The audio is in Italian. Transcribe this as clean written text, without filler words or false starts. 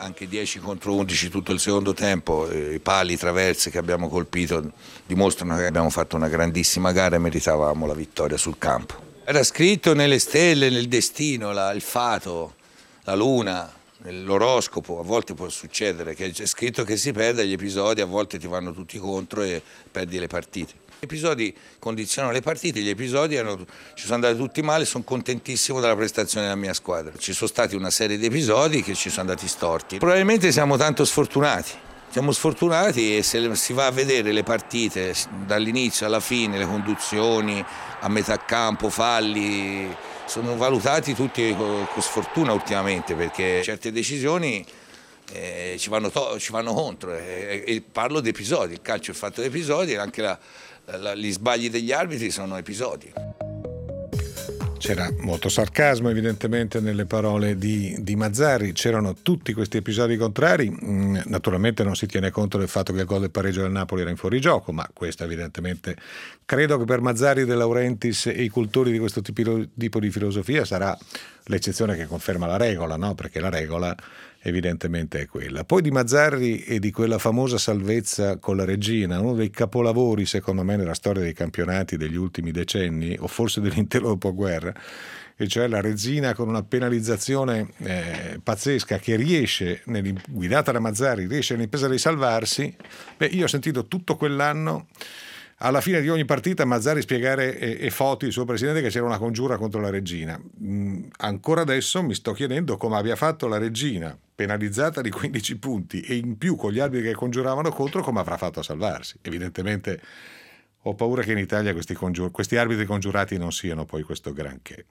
anche 10 contro 11 tutto il secondo tempo, i pali, i traversi che abbiamo colpito dimostrano che abbiamo fatto una grandissima gara e meritavamo la vittoria sul campo. Era scritto nelle stelle, nel destino, il fato, la luna, l'oroscopo. A volte può succedere che c'è scritto che si perda gli episodi, a volte ti vanno tutti contro e perdi le partite. Gli episodi condizionano le partite, ci sono andati tutti male, sono contentissimo della prestazione della mia squadra. Ci sono stati una serie di episodi che ci sono andati storti. Probabilmente siamo tanto sfortunati. Siamo sfortunati e se si va a vedere le partite dall'inizio alla fine, le conduzioni, a metà campo, falli, sono valutati tutti con sfortuna ultimamente perché certe decisioni ci vanno contro e parlo di episodi, il calcio è fatto di episodi e anche gli sbagli degli arbitri sono episodi. C'era molto sarcasmo evidentemente nelle parole di Mazzarri, c'erano tutti questi episodi contrari, naturalmente non si tiene conto del fatto che il gol del pareggio del Napoli era in fuorigioco, ma questo evidentemente credo che per Mazzarri, De Laurentiis e i cultori di questo tipo di filosofia sarà l'eccezione che conferma la regola, no? Perché la regola evidentemente è quella. Poi di Mazzarri e di quella famosa salvezza con la regina, uno dei capolavori secondo me nella storia dei campionati degli ultimi decenni o forse dell'intero dopoguerra, e cioè la regina con una penalizzazione pazzesca che riesce, guidata da Mazzarri, riesce nell'impresa di salvarsi. Io ho sentito tutto quell'anno alla fine di ogni partita Mazzarri spiegare e Foti, il suo presidente, che c'era una congiura contro la regina. Ancora adesso mi sto chiedendo come abbia fatto la regina, penalizzata di 15 punti e in più con gli arbitri che congiuravano contro, come avrà fatto a salvarsi. Evidentemente ho paura che in Italia questi arbitri congiurati non siano poi questo granché.